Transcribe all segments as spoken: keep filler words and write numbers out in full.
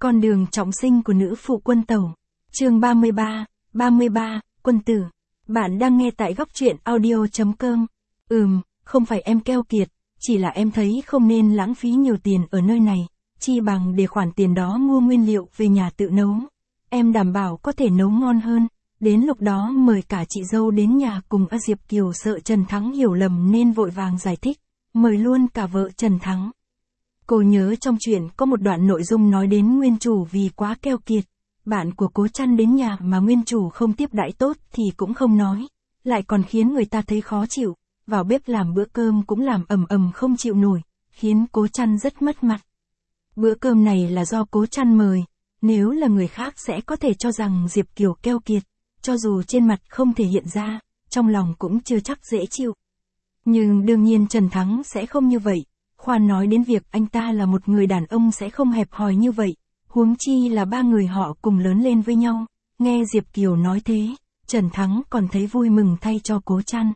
Con đường trọng sinh của nữ phụ quân tàu. Chương ba mươi ba, ba mươi ba, quân tử. Bạn đang nghe tại góc truyện audio chấm com. Ừm, không phải em keo kiệt, chỉ là em thấy không nên lãng phí nhiều tiền ở nơi này, chi bằng để khoản tiền đó mua nguyên liệu về nhà tự nấu. Em đảm bảo có thể nấu ngon hơn, đến lúc đó mời cả chị dâu đến nhà cùng. A Diệp Kiều sợ Trần Thắng hiểu lầm nên vội vàng giải thích, mời luôn cả vợ Trần Thắng. Cô nhớ trong chuyện có một đoạn nội dung nói đến nguyên chủ vì quá keo kiệt, bạn của Cố Trăn đến nhà mà nguyên chủ không tiếp đãi tốt thì cũng không nói, lại còn khiến người ta thấy khó chịu, vào bếp làm bữa cơm cũng làm ầm ầm không chịu nổi, khiến Cố Trăn rất mất mặt. Bữa cơm này là do Cố Trăn mời, nếu là người khác sẽ có thể cho rằng Diệp Kiều keo kiệt, cho dù trên mặt không thể hiện ra, trong lòng cũng chưa chắc dễ chịu. Nhưng đương nhiên Trần Thắng sẽ không như vậy. Khoan nói đến việc anh ta là một người đàn ông sẽ không hẹp hòi như vậy, huống chi là ba người họ cùng lớn lên với nhau. Nghe Diệp Kiều nói thế, Trần Thắng còn thấy vui mừng thay cho Cố Trăn.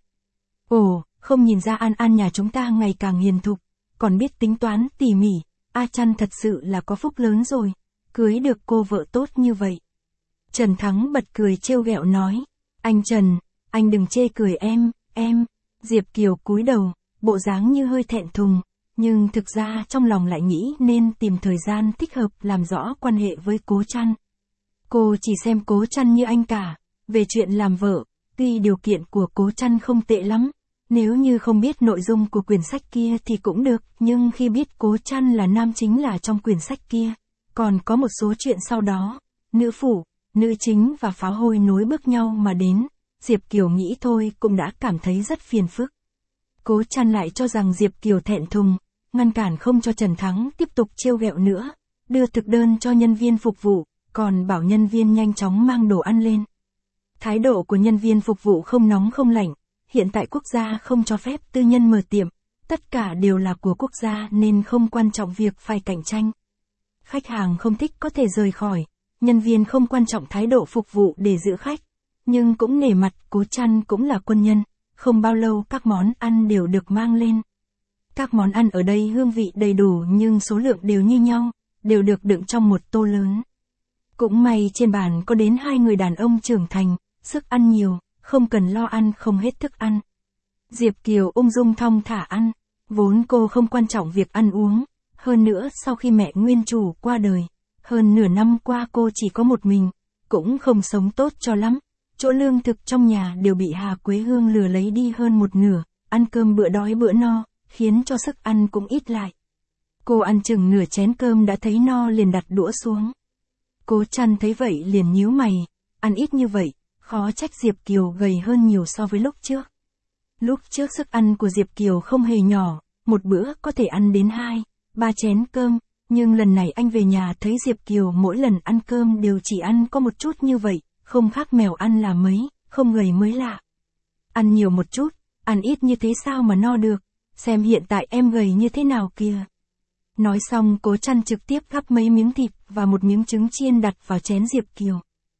Ồ, không nhìn ra An An nhà chúng ta ngày càng hiền thục, còn biết tính toán tỉ mỉ, A Trăn thật sự là có phúc lớn rồi, cưới được cô vợ tốt như vậy. Trần Thắng bật cười trêu ghẹo nói, anh Trần, anh đừng chê cười em, em. Diệp Kiều cúi đầu, bộ dáng như hơi thẹn thùng. Nhưng thực ra trong lòng lại nghĩ nên tìm thời gian thích hợp làm rõ quan hệ với Cố Trăn. Cô chỉ xem Cố Trăn như anh cả. Về chuyện làm vợ, tuy điều kiện của Cố Trăn không tệ lắm, nếu như không biết nội dung của quyển sách kia thì cũng được, nhưng khi biết Cố Trăn là nam chính là trong quyển sách kia, còn có một số chuyện sau đó, nữ phụ, nữ chính và pháo hôi nối bước nhau mà đến, Diệp Kiều nghĩ thôi cũng đã cảm thấy rất phiền phức. Cố Trăn lại cho rằng Diệp Kiều thẹn thùng, ngăn cản không cho Trần Thắng tiếp tục trêu ghẹo nữa, đưa thực đơn cho nhân viên phục vụ, còn bảo nhân viên nhanh chóng mang đồ ăn lên. Thái độ của nhân viên phục vụ không nóng không lạnh, hiện tại quốc gia không cho phép tư nhân mở tiệm, tất cả đều là của quốc gia nên không quan trọng việc phải cạnh tranh. Khách hàng không thích có thể rời khỏi, nhân viên không quan trọng thái độ phục vụ để giữ khách, nhưng cũng nể mặt Cố Trăn cũng là quân nhân, không bao lâu các món ăn đều được mang lên. Các món ăn ở đây hương vị đầy đủ nhưng số lượng đều như nhau, đều được đựng trong một tô lớn. Cũng may trên bàn có đến hai người đàn ông trưởng thành, sức ăn nhiều, không cần lo ăn không hết thức ăn. Diệp Kiều ung dung thong thả ăn, vốn cô không quan trọng việc ăn uống, hơn nữa sau khi mẹ nguyên chủ qua đời, hơn nửa năm qua cô chỉ có một mình, cũng không sống tốt cho lắm, chỗ lương thực trong nhà đều bị Hà Quế Hương lừa lấy đi hơn một nửa, ăn cơm bữa đói bữa no, khiến cho sức ăn cũng ít lại. Cô ăn chừng nửa chén cơm đã thấy no liền đặt đũa xuống. Cố Trăn thấy vậy liền nhíu mày, ăn ít như vậy, khó trách Diệp Kiều gầy hơn nhiều so với lúc trước. Lúc trước sức ăn của Diệp Kiều không hề nhỏ, một bữa có thể ăn đến hai, ba chén cơm, nhưng lần này anh về nhà thấy Diệp Kiều mỗi lần ăn cơm đều chỉ ăn có một chút như vậy, không khác mèo ăn là mấy, không gầy mới lạ. Ăn nhiều một chút, ăn ít như thế sao mà no được. Xem hiện tại em gầy như thế nào kìa. Nói xong Cố Trăn trực tiếp gắp mấy miếng thịt và một miếng trứng chiên đặt vào chén Diệp Kiều.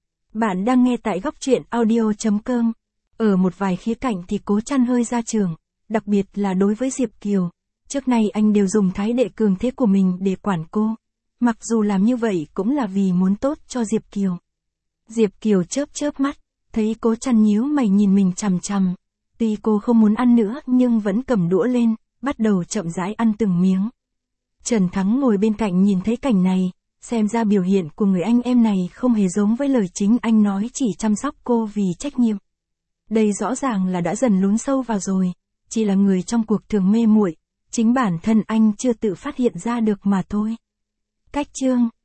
Bạn đang nghe tại góc truyện audio chấm com. Ở một vài khía cạnh thì Cố Trăn hơi ra trường, đặc biệt là đối với Diệp Kiều. Trước nay anh đều dùng thái độ cường thế của mình để quản cô. Mặc dù làm như vậy cũng là vì muốn tốt cho Diệp Kiều. Diệp Kiều chớp chớp mắt, thấy Cố Trăn nhíu mày nhìn mình chằm chằm. Tuy cô không muốn ăn nữa nhưng vẫn cầm đũa lên, bắt đầu chậm rãi ăn từng miếng. Trần Thắng ngồi bên cạnh nhìn thấy cảnh này, xem ra biểu hiện của người anh em này không hề giống với lời chính anh nói chỉ chăm sóc cô vì trách nhiệm. Đây rõ ràng là đã dần lún sâu vào rồi, chỉ là người trong cuộc thường mê muội, chính bản thân anh chưa tự phát hiện ra được mà thôi. Cách chương